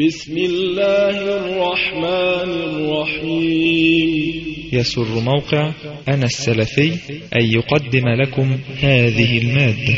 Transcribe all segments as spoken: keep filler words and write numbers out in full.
بسم الله الرحمن الرحيم. يسر موقع أنا السلفي أن يقدم لكم هذه المادة.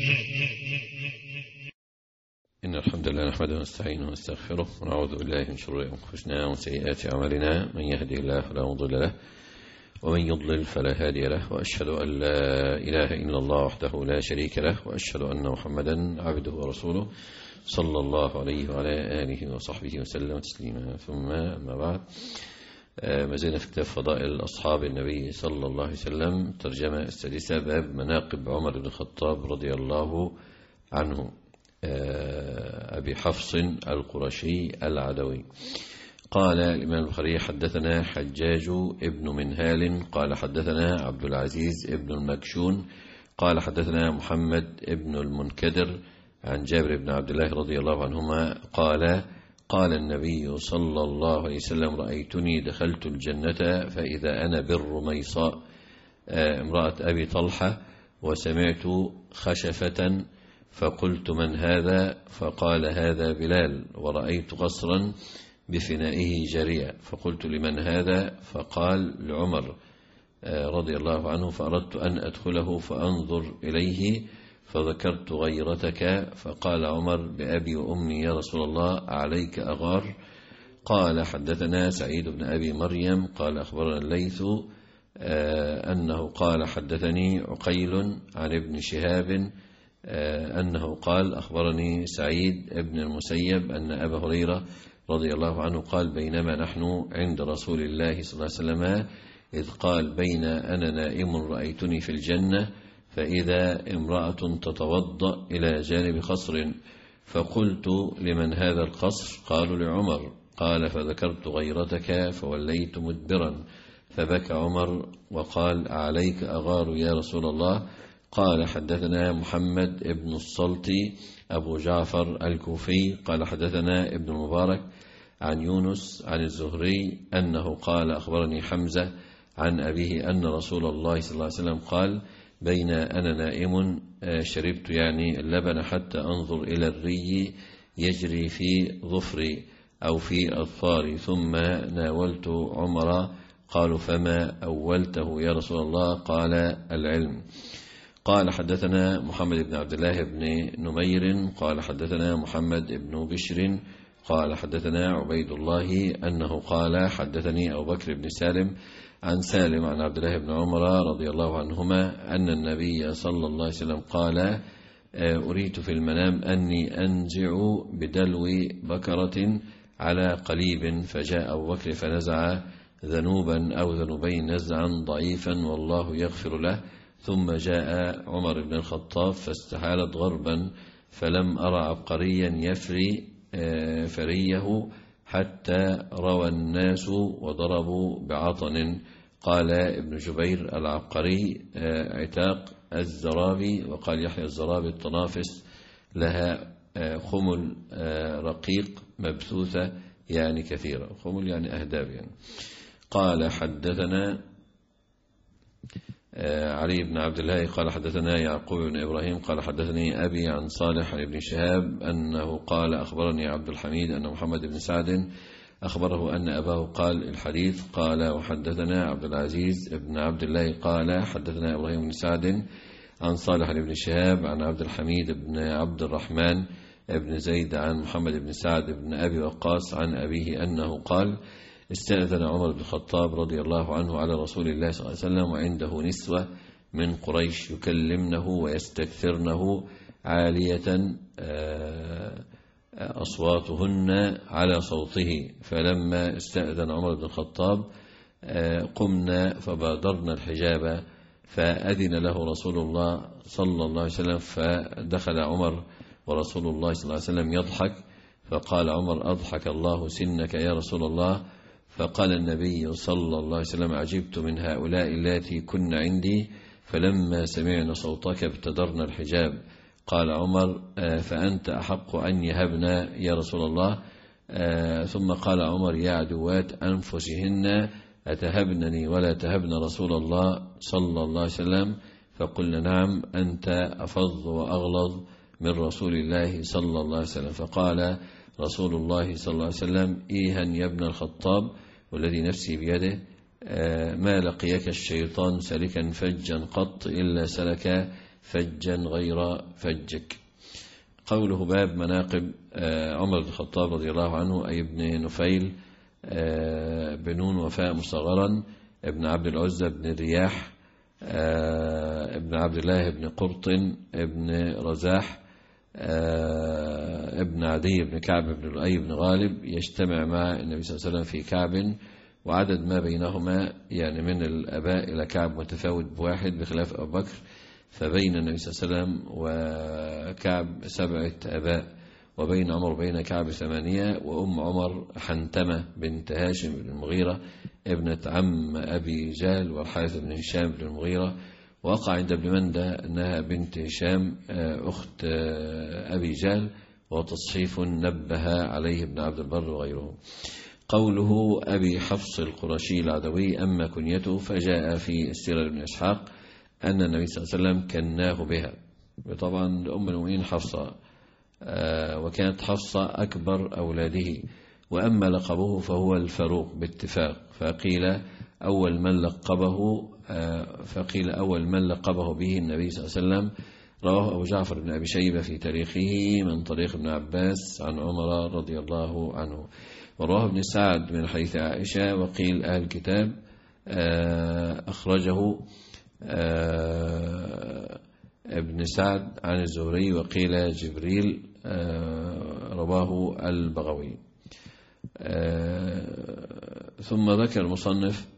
إن الحمد لله نحمده ونستعينه ونستغفره ونعوذ بالله من شرور أنفسنا وسيئات أعمالنا، من يهدي الله فلا مضل له ومن يضلل فلا هادي له، وأشهد أن لا إله إلا الله وحده لا شريك له، وأشهد أن محمدا عبده ورسوله صلى الله عليه وعلى آله وصحبه وسلم تسليما. ثم أما بعد، ما زلنا في كتاب فضائل أصحاب النبي صلى الله عليه وسلم، ترجمة السادسة، باب مناقب عمر بن الخطاب رضي الله عنه، أبي حفص القرشي العدوي. قال الإمام البخاري: حدثنا حجاج ابن منهال قال حدثنا عبد العزيز ابن المكشون قال حدثنا محمد ابن المنكدر عن جابر بن عبد الله رضي الله عنهما قال: قال النبي صلى الله عليه وسلم: رأيتني دخلت الجنة فإذا أنا بالرميصاء امرأة أبي طلحة، وسمعت خشفة فقلت: من هذا؟ فقال: هذا بلال. ورأيت قصرا بفنائه جريا، فقلت: لمن هذا؟ فقال: لعمر رضي الله عنه. فأردت أن أدخله فأنظر إليه، فذكرت غيرتك، فقال عمر: بأبي وأمي يا رسول الله، عليك أغار؟ قال: حدثنا سعيد بن أبي مريم قال أخبرنا الليث أنه قال حدثني عقيل عن ابن شهاب أنه قال: أخبرني سعيد بن المسيب أن أبا هريرة رضي الله عنه قال: بينما نحن عند رسول الله صلى الله عليه وسلم إذ قال: بين أنا نائم رأيتني في الجنة فإذا امرأة تتوضأ إلى جانب قصر، فقلت: لمن هذا القصر؟ قالوا: لعمر. قال: فذكرت غيرتك فوليت مدبرا، فبكى عمر وقال: عليك أغار يا رسول الله؟ قال: حدثنا محمد ابن الصلتي أبو جعفر الكوفي قال حدثنا ابن المبارك عن يونس عن الزهري أنه قال: أخبرني حمزة عن أبيه أن رسول الله صلى الله عليه وسلم قال: بين أنا نائم شربت يعني اللبن حتى أنظر إلى الري يجري في ظفري أو في أظفاري، ثم ناولت عمر. قالوا: فما أولته يا رسول الله؟ قال: العلم. قال: حدثنا محمد بن عبد الله بن نمير قال حدثنا محمد بن بشر قال حدثنا عبيد الله أنه قال: حدثني أبو بكر بن سالم عن سالم عن عبد الله بن عمر رضي الله عنهما أن النبي صلى الله عليه وسلم قال: أريت في المنام أني أنزع بدلو بكرة على قليب، فجاء أبو بكر فنزع ذنوبا أو ذنوبين نزعا ضعيفا والله يغفر له، ثم جاء عمر بن الخطاب فاستحالت غربا، فلم أرى عبقريا يفري فريه حتى روى الناس وضربوا بعطن. قال ابن جبير: العبقري عتاق الزرابي، وقال يحيى الزرابي الطنافس لها خمل رقيق مبثوثة يعني كثيرة، خمل يعني أهداب يعني. قال: حدثنا علي بن عبد الله قال حدثنا يعقوب بن إبراهيم قال حدثني أبي عن صالح عن ابن شهاب أنه قال: أخبرني عبد الحميد أن محمد بن سعد أخبره أن أباه قال الحديث. قال: وحدثنا عبد العزيز بن عبد الله قال حدثنا إبراهيم بن سعد عن صالح عن ابن شهاب عن عبد الحميد بن عبد الرحمن بن زيد عن محمد بن سعد بن أبي وقاص عن أبيه أنه قال: استأذن عمر بن الخطاب رضي الله عنه على رسول الله صلى الله عليه وسلم وعنده نسوة من قريش يكلمنه ويستكثرنه عالية أصواتهن على صوته، فلما استأذن عمر بن الخطاب قمنا فبادرنا الحجاب، فأذن له رسول الله صلى الله عليه وسلم، فدخل عمر ورسول الله صلى الله عليه وسلم يضحك، فقال عمر: أضحك الله سنك يا رسول الله. فقال النبي صلى الله عليه وسلم: عجبت من هؤلاء اللاتي كن عندي، فلما سمعنا صوتك ابتدرنا الحجاب. قال عمر: فأنت أحق أن يهبنا يا رسول الله. ثم قال عمر: يا عدوات أنفسهن أتهبنني ولا تهبن رسول الله صلى الله عليه وسلم؟ فقلنا: نعم، أنت أفظ وأغلظ من رسول الله صلى الله عليه وسلم. فقال رسول الله صلى الله عليه وسلم: إيها يا ابن الخطاب والذي نفسي بيده ما لقيك الشيطان سالكا فجا قط إلا سلك فجا غير فجك. قوله: باب مناقب عمر بن الخطاب رضي الله عنه، أي ابن نفيل بنون وفاء مصغرا، ابن عبد العزة بن الرياح، ابن عبد الله بن قرطن، ابن رزاح، ابن عدي بن كعب بن لؤي بن غالب، يجتمع مع النبي صلى الله عليه وسلم في كعب، وعدد ما بينهما يعني من الآباء إلى كعب متفاوت بواحد بخلاف أبو بكر، فبين النبي صلى الله عليه وسلم وكعب سبعة آباء، وبين عمر وبين كعب ثمانية. وأم عمر حنتمة بنت هاشم بن المغيرة ابنة عم أبي جهل والحارث بن هشام بن المغيرة. وقع عند ابن مندى أنها بنت هشام أخت أبي جهل، وتصحيف نبه عليه ابن عبد البر وغيره. قوله: أبي حفص القرشي العدوي، أما كنيته فجاء في السيرة ابن إسحاق أن النبي صلى الله عليه وسلم كناه بها. طبعا أم المؤمنين حفصة، وكانت حفصة أكبر أولاده. وأما لقبه فهو الفاروق باتفاق، فقيل أول من لقبه فقيل أول من لقبه به النبي صلى الله عليه وسلم. رواه أبو جعفر بن أبي شيبة في تاريخه من طريق ابن عباس عن عمر رضي الله عنه. ورواه ابن سعد من حديث عائشة. وقيل أهل الكتاب أخرجه ابن سعد عن الزهري. وقيل جبريل، رواه البغوي. ثم ذكر المصنف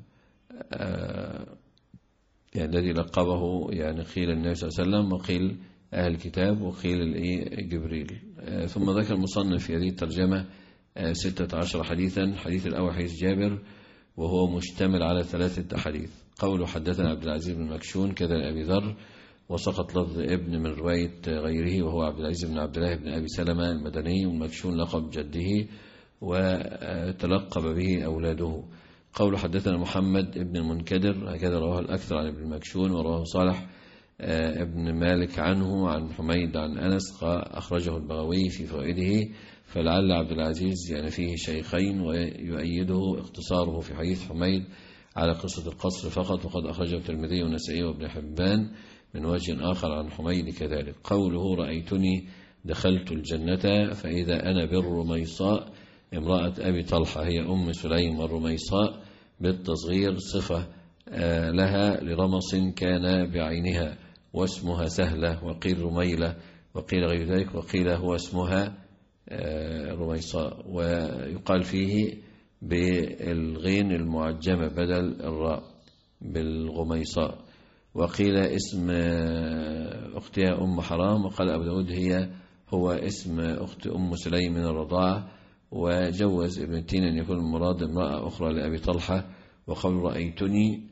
يعني الذي لقبه، يعني قيل النبي صلى الله عليه وسلم، وقيل أهل الكتاب، وقيل جبريل. ثم ذكر المصنف في هذه الترجمة ستة عشر حديثا. الحديث الأول حديث جابر، وهو مشتمل على ثلاثة أحاديث. قوله: حدثنا عبد العزيز بن مكشون كذا أبي ذر، وسقط لفظ ابن من رواية غيره، وهو عبد العزيز بن عبد الله بن أبي سلمة المدني، والمكشون لقب جده وتلقب به أولاده. قوله: حدثنا محمد ابن المنكدر، هكذا رواه الأكثر عن ابن مكشون، ورواه صالح ابن مالك عنه عن حميد عن أنس، أخرجه البغوي في فوائده. فلعل عبد العزيز يعني فيه شيخين، ويؤيده اختصاره في حديث حميد على قصة القصر فقط، وقد أخرجه الترمذي والنسائي وابن حبان من وجه آخر عن حميد كذلك. قوله: رأيتني دخلت الجنة فإذا أنا بالرميصاء امرأة أبي طلحة، هي أم سليم. والرميصاء بالتصغير صفة لها لرمص كان بعينها، واسمها سهلة، وقيل رميلة، وقيل غير ذلك، وقيل هو اسمها رميصاء. ويقال فيه بالغين المعجمة بدل الراء بالغميصاء. وقيل اسم أختها أم حرام، وقال أبو داود هي هو اسم أخت أم سليم من الرضاعة. وجوز ابن تين أن يكون المراد امرأة أخرى لأبي طلحة. وقول رأيتني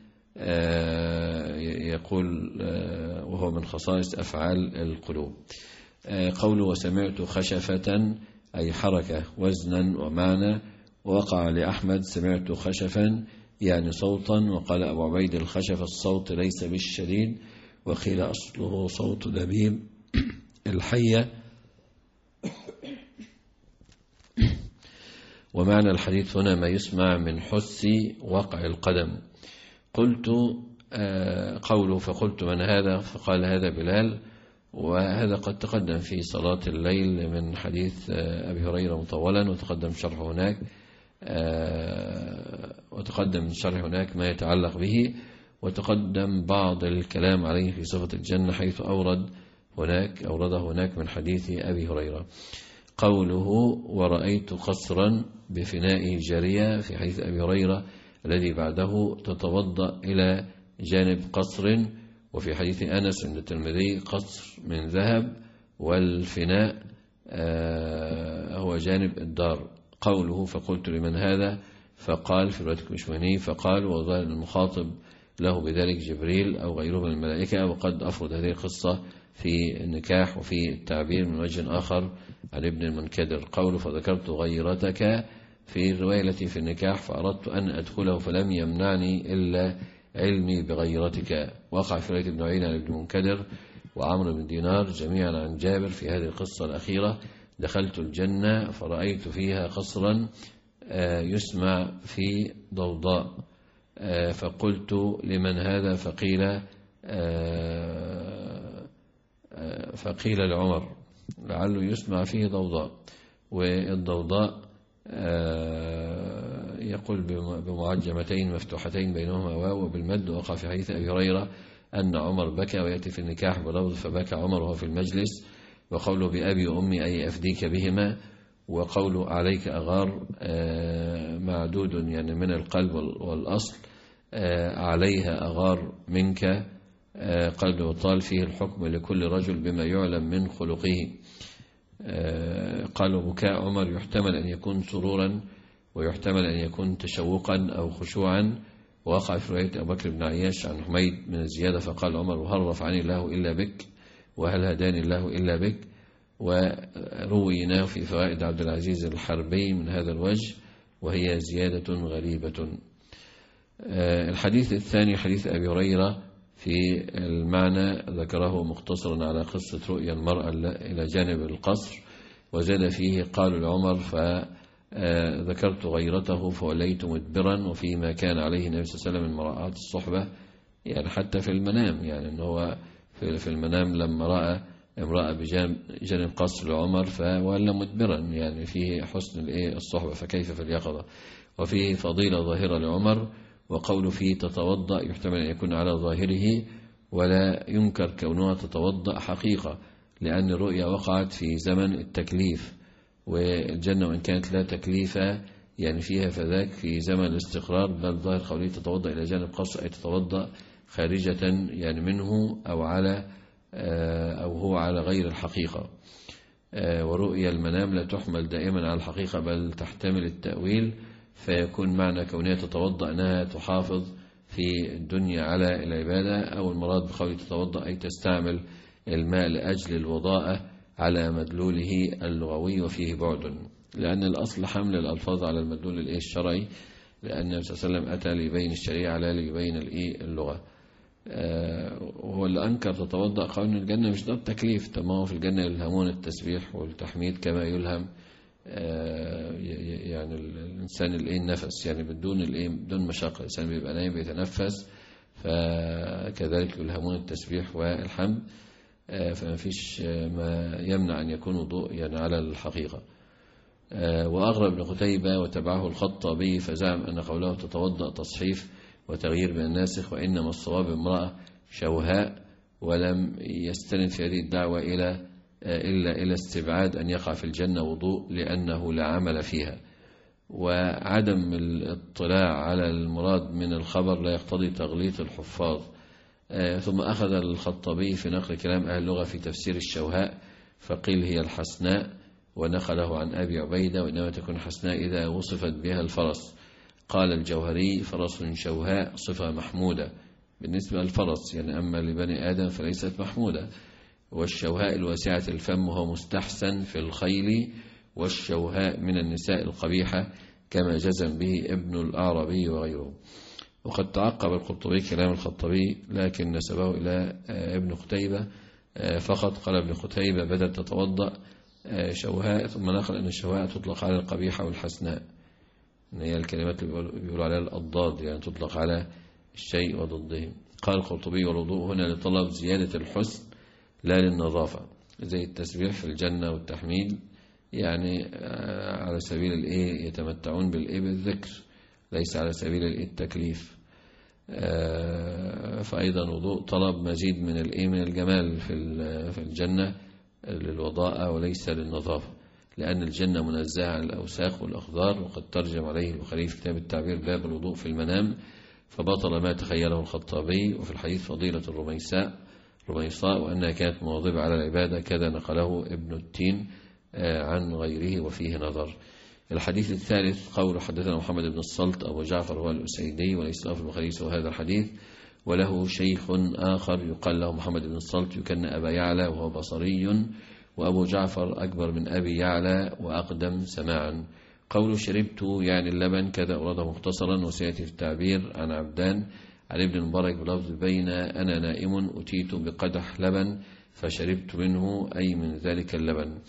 يقول وهو من خصائص أفعال القلوب. قوله: وسمعت خشفة، أي حركة وزنا ومعنى. ووقع لأحمد: سمعت خشفا يعني صوتا. وقال أبو عبيد: الخشف الصوت ليس بالشديد. وقيل أصله صوت دبيب الحية. ومعنى الحديث هنا ما يسمع من حس وقع القدم. قلت قوله: فقلت من هذا؟ فقال: هذا بلال. وهذا قد تقدم في صلاة الليل من حديث أبي هريرة مطولا، وتقدم شرح هناك وتقدم من شرح هناك ما يتعلق به، وتقدم بعض الكلام عليه في صفة الجنة، حيث أورد هناك أورده هناك من حديث أبي هريرة. قوله: ورأيت قصرا بفناء جارية، في حديث أبي هريرة الذي بعده: تتوضأ إلى جانب قصر. وفي حديث أنس عند الترمذي: قصر من ذهب، والفناء هو جانب الدار. قوله: فقلت لمن هذا؟ فقال في رواية الكشماني: فقال وظل المخاطب له بذلك جبريل أو غيره من الملائكة. وقد أفرد هذه القصة في النكاح وفي التعبير من وجه آخر عن ابن المنكدر. قوله: فذكرت غيرتك في الرواية التي في النكاح، فأردت أن أدخله فلم يمنعني إلا علمي بغيرتك. وقع في رواية ابن عيينة عن ابن المنكدر وعمرو بن دينار جميعا عن جابر في هذه القصة الأخيرة دخلت الجنة فرأيت فيها قصرا يسمع في ضوضاء، فقلت لمن هذا؟ فقيل فقيل لعمر لعله يسمع فيه ضوضاء. والضوضاء يقول بمعجمتين مفتوحتين بينهما واو وبالمد، وقع في حديث أبي هريرة أن عمر بكى، ويأتي في النكاح بلفظ فبكى عمر وهو في المجلس، وقوله بأبي وأمي أي أفديك بهما، وقوله عليك أغار معدود يعني من القلب والأصل، عليها أغار منك قلب وطال، فيه الحكم لكل رجل بما يعلم من خلقه. قالوا بكاء عمر يحتمل أن يكون سرورا ويحتمل أن يكون تشوقا أو خشوعا. ووقع في رواية أبو بكر بن عياش عن حميد من الزيادة فقال عمر وهل رفعني الله إلا بك وهل هداني الله إلا بك. ورويناه في فوائد عبد العزيز الحربي من هذا الوجه، وهي زيادة غريبة. الحديث الثاني حديث أبي هريرة في المعنى، ذكره مختصرا على قصة رؤيا المرأة إلى جانب القصر، وزاد فيه قالوا لعمر فذكرت غيرته فوليت مدبرا، وفيما كان عليه النبي صلى الله عليه وسلم من مراعاة الصحبة، يعني حتى في المنام، يعني أنه هو في المنام لما رأى امرأة بجانب قصر لعمر فولى مدبرا، يعني فيه حسن الصحبة، فكيف في اليقظة. وفيه فضيلة ظاهرة لعمر، وقول فيه تتوضأ يحتمل أن يكون على ظاهره، ولا ينكر كونها تتوضأ حقيقة، لأن الرؤيا وقعت في زمن التكليف، والجنة وإن كانت لا تكليف يعني فيها فذاك في زمن الاستقرار، بل ظاهر قوله تتوضأ إلى جانب قصر أي تتوضأ خارجة يعني منه أو على أو هو على غير الحقيقة. ورؤيا المنام لا تحمل دائما على الحقيقة بل تحتمل التأويل، فيكون معنى كونها تتوضأ أنها تحافظ في الدنيا على العبادة، أو المراد بقول تتوضأ أي تستعمل الماء لأجل الوضاءة على مدلوله اللغوي، وفيه بعد، لأن الأصل حمل الألفاظ على المدلول الشرعي، لأن النبي صلى الله عليه وسلم أتى ليبين الشريعة لا ليبين اللغة. وهو اللي أنكر تتوضأ قال إن الجنة مش ده التكليف، طب ما هو في الجنة يلهمون التسبيح والتحميد كما يلهم يعني الإنسان النفس، يعني بدون بدون مشقة، الإنسان بيبقى نايم بيتنفس، فكذلك يلهمون التسبيح والحمد، فما فيش ما يمنع أن يكون وضوء يعني على الحقيقة. وأغرب ابن قتيبة وتبعه الخطابي فزعم أن قوله تتوضأ تصحيف وتغيير بين الناسخ، وإنما الصواب امرأة شوهاء، ولم يستند في هذه الدعوة إلى إلا إلى استبعاد أن يقع في الجنة وضوء لأنه لا عمل فيها، وعدم الاطلاع على المراد من الخبر لا يقتضي تغليط الحفاظ. ثم أخذ الخطابي في نقل كلام أهل اللغة في تفسير الشوهاء، فقيل هي الحسناء، ونقله عن أبي عبيدة وإنما تكون حسناء إذا وصفت بها الفرس. قال الجوهري فرس شوهاء صفة محمودة بالنسبة للفرس، يعني أما لبني آدم فليست محمودة. والشوهاء الواسعة الفم هو مستحسن في الخيل، والشوهاء من النساء القبيحة كما جزم به ابن الأعرابي وغيره. وقد تعقب القرطبي كلام الخطابي لكن نسبه إلى ابن قتيبة فقط. قال ابن قتيبة بدل تتوضأ شوهاء، ثم نقل أن الشوهاء تطلق على القبيحة والحسناء، إن هي الكلمات اللي بيقولوا عليها الأضداد، يعني تطلق على الشيء وضده. قال القرطبي والوضوء هنا لطلب زيادة الحسن لا للنظافة، زي التسبيح في الجنة والتحميد يعني على سبيل الإيه يتمتعون بالإيه بالذكر، ليس على سبيل التكليف. فأيضا وضوء طلب مزيد من الإيه من الجمال في الجنة للوضاءة وليس للنظافة، لأن الجنة منزهة عن الأوساخ والأخضار. وقد ترجم عليه البخاري في كتاب التعبير باب الوضوء في المنام، فبطل ما تخيله الخطابي. وفي الحديث فضيلة الرميساء رميصاء وأنها كانت مواظبة على العبادة، كذا نقله ابن التين عن غيره وفيه نظر. الحديث الثالث قول حدثنا محمد بن الصلت أبو جعفر هو الأسيدي، وليس له في البخاري سوى هذا الحديث، وله شيخ آخر يقال له محمد بن الصلت يكن أبا يعلى وهو بصري، وأبو جعفر أكبر من أبي يعلى وأقدم سماعا. قول شربت يعني اللبن كذا أراده مختصرا، وسيأتي في التعبير عن عبدان عن ابن المبارك بلفظ بين أنا نائم أتيت بقدح لبن فشربت منه أي من ذلك اللبن.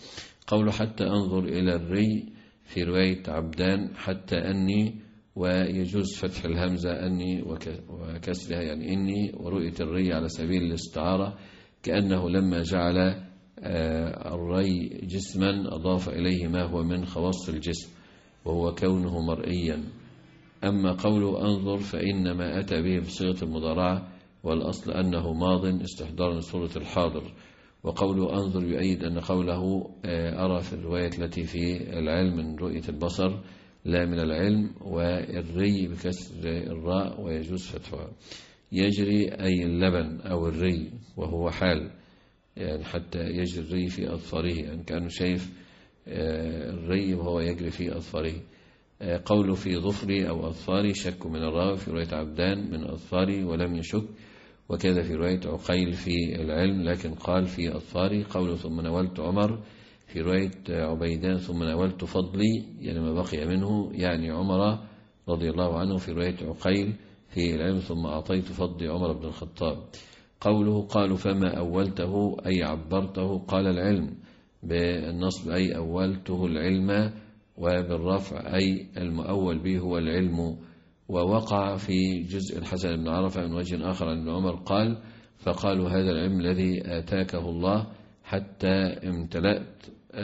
قول حتى أنظر إلى الري في رواية عبدان حتى أني، ويجوز فتح الهمزة أني وكسرها يعني إني، ورؤية الري على سبيل الاستعارة كأنه لما جعل الري جسما أضاف إليه ما هو من خواص الجسم وهو كونه مرئيا. أما قوله أنظر فإنما أتى به بصيغة المضارعة، والأصل أنه ماض استحضارا لصورة الحاضر. وقوله أنظر يؤيد أن قوله أرى في الرواية التي في العلم من رؤية البصر لا من العلم، والري بكسر الراء ويجوز فتحها. يجري أي اللبن أو الري وهو حال، يعني حتى يجري الري في أظفاره، يعني كأنه شايف الري وهو يجري في أظفاره. قوله في ظفري أو أظفاري شك من الراوي في رواية عبدان من أظفاري ولم يشك، وكذا في رواية عقيل في العلم لكن قال في أظفاري. قوله ثم نولت عمر في رواية عبيدان ثم نولت فضلي يعني ما بقي منه، يعني عمر رضي الله عنه في رواية عقيل في العلم ثم أعطيت فضلي عمر بن الخطاب. قوله قالوا فما أولته أي عبرته، قال العلم بالنصب أي أولته العلم، وبالرفع أي المؤول به هو العلم. ووقع في جزء الحسن بن عرفة من وجه آخر عن ابن عمر قال فقالوا هذا العلم الذي آتاكه الله حتى امتلأت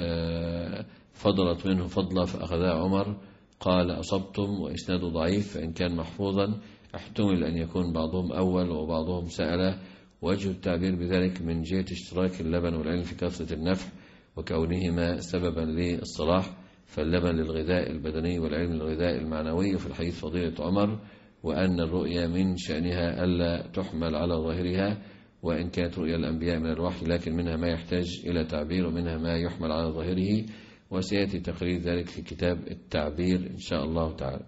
فضلت منه فضلا فأخذها عمر. قال أصبتم، وإسناد ضعيف، فإن كان محفوظا احتمل أن يكون بعضهم أول وبعضهم سأل. وجه التعبير بذلك من جهة اشتراك اللبن والعلم في كثرة النفع وكونهما سببا للصلاح، فاللبن للغذاء البدني والعلم للغذاء المعنوي. وفي الحديث فضيلة عمر وأن الرؤيا من شأنها ألا تحمل على ظاهرها، وإن كانت رؤيا الأنبياء من الوحي لكن منها ما يحتاج إلى تعبير ومنها ما يحمل على ظاهره، وسيأتي تقرير ذلك في كتاب التعبير إن شاء الله تعالى.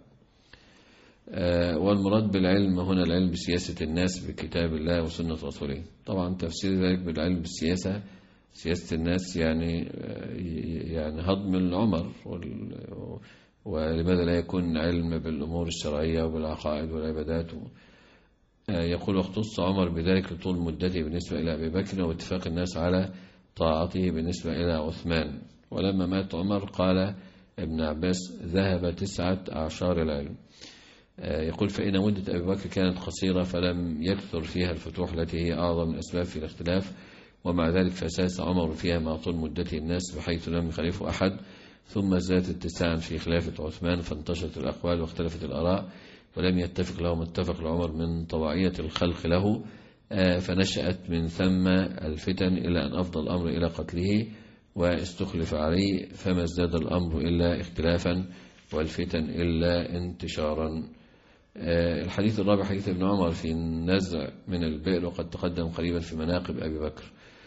والمراد بالعلم هنا العلم بسياسة الناس بكتاب الله وسنة رسوله. طبعا تفسير ذلك بالعلم بالسياسة سياسة الناس يعني يعني هضم العمر، ولماذا لا يكون علم بالأمور الشرعية وبالعقائد والعبادات. يقول واختص عمر بذلك لطول مدته بالنسبة إلى أبي بكر واتفاق الناس على طاعته بالنسبة إلى عثمان. ولما مات عمر قال ابن عباس ذهب تسعة أعشار العلم. يقول فإن مدة أبي بكر كانت قصيرة فلم يكثر فيها الفتوح التي هي أعظم الأسباب في الاختلاف، ومع ذلك فساس عمر فيها مع طول مدته الناس بحيث لم يخالفه أحد. ثم زادت اتساعا في خلافة عثمان فانتشرت الأقوال واختلفت الآراء، ولم يتفق له ما اتفق لعمر من طواعية الخلق له، فنشأت من ثم الفتن إلى أن أفضى الأمر إلى قتله واستخلف عليه، فما ازداد الأمر إلا اختلافا والفتن إلا انتشارا. الحديث الرابع حديث ابن عمر في النزع من البئر وقد تقدم قريبا في مناقب أبي بكر.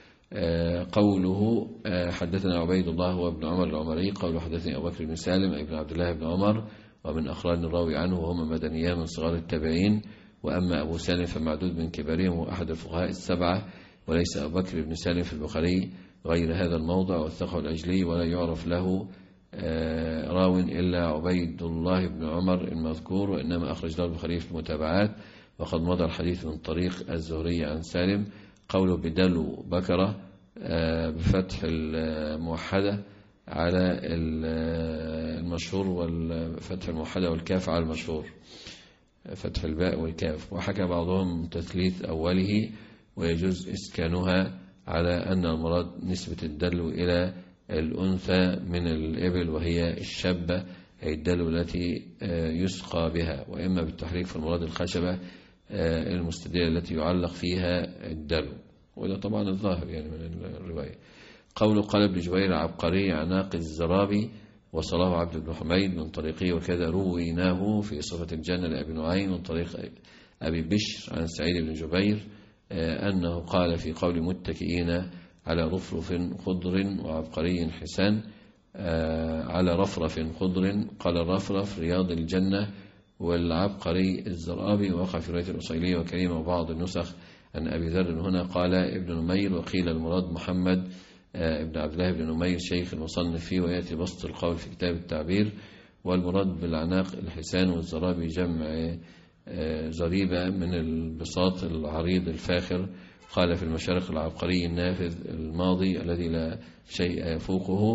قوله حدثنا عبيد الله هو ابن عمر العمري قوله حدثني أبو بكر بن سالم ابن عبد الله بن عمر ومن أخران الراوي عنه وهم مدنيان من صغار التابعين. وأما أبو سالم فمعدود من كبارهم وأحد الفقهاء السبعة، وليس أبو بكر بن سالم في البخاري غير هذا الموضع والثقة الأجلي، ولا يعرف له راو إلا عبيد الله بن عمر المذكور، وإنما أخرج له البخاري في المتابعات. وقد مضى الحديث من طريق الزهري عن سالم. قوله بدلو بكرة بفتح الموحدة على المشهور والفتح الموحدة والكاف على المشهور فتح الباء والكاف. وحكى بعضهم تثليث أوله ويجوز إسكانها على أن المراد نسبة الدلو إلى الأنثى من الإبل وهي الشابة أي الدلو التي يسقى بها، وإما بالتحريك في المراد الخشبة المستديرة التي يعلق فيها الدلو، وده طبعا الظاهر يعني من الرواية. قوله قال ابن جبير عبقري عناق الزرابي وصلاه عبد بن حميد من طريقه، وكذا رويناه في صفة الجنة لأبي نعيم من طريق أبي بشر عن سعيد بن جبير أنه قال في قول متكئين على رفرف خضر وعبقري حسان على رفرف خضر، قال الرفرف رياض الجنة والعبقري الزرابي. وقع في رواية الأصيلية وكريمة وبعض النسخ عن أبي ذر هنا قال ابن نمير، وقيل المراد محمد ابن عبد الله بن نمير شيخ المصنف فيه، ويأتي بسط القول في كتاب التعبير. والمراد بالعناق الحسان والزرابي جمع زريبة من البساط العريض الفاخر. قال في المشارق العبقري النافذ الماضي الذي لا شيء يفوقه،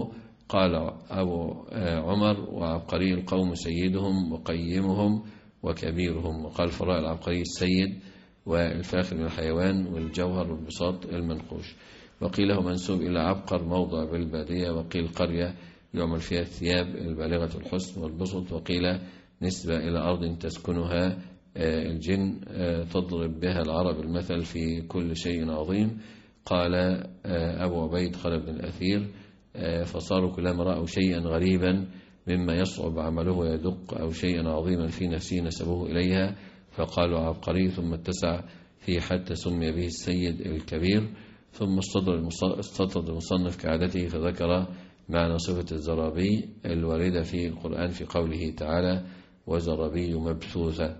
قال أبو عمر: وعبقري القوم سيدهم وقيمهم وكبيرهم. وقال فراء العبقري السيد والفاخر من الحيوان والجوهر والبساط المنقوش. وقيل له منسوب إلى عبقر موضع بالبادية، وقيل قرية يعمل فيها الثياب البالغة الحسن والبسط، وقيل نسبة إلى أرض تسكنها الجن تضرب بها العرب المثل في كل شيء عظيم. قال أبو عبيد خالد بن الأثير: فصاروا كلما رأوا شيئا غريبا مما يصعب عمله ويدق أو شيئا عظيما في نفسه نسبوه إليها، فقالوا عبقري، ثم اتسع فيه حتى سمي به السيد الكبير. ثم استطرد المصنف كعادته فذكر معنى صفة الزرابي الواردة في القرآن في قوله تعالى: وزرابي مبثوثة.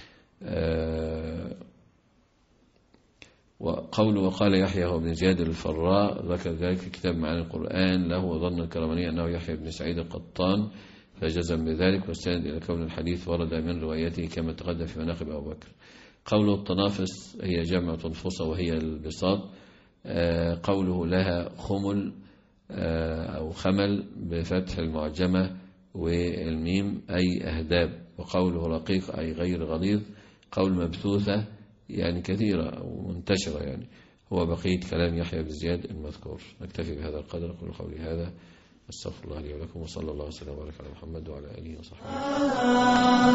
وقوله وقال يحيى هو بن زياد الفراء ذكر ذلك في كتاب معاني القرآن له، وظن الكرماني أنه يحيى بن سعيد القطان فجزم بذلك، واستند إلى كون الحديث ورد من روايته كما تقدم في مناقب أبو بكر. قوله التنافس هي جمع تنفصة وهي البساط. قوله لها خمل أو خمل بفتح المعجمة والميم أي أهداب. وقوله رقيق أي غير غليظ. قول مبثوثة يعني كثيرة ومنتشرة، يعني هو بقية كلام يحيى بن زياد المذكور. نكتفي بهذا القدر. أقول قولي هذا، استغفر الله لي ولكم، وصلى الله وسلم وبارك على محمد وعلى آله وصحبه.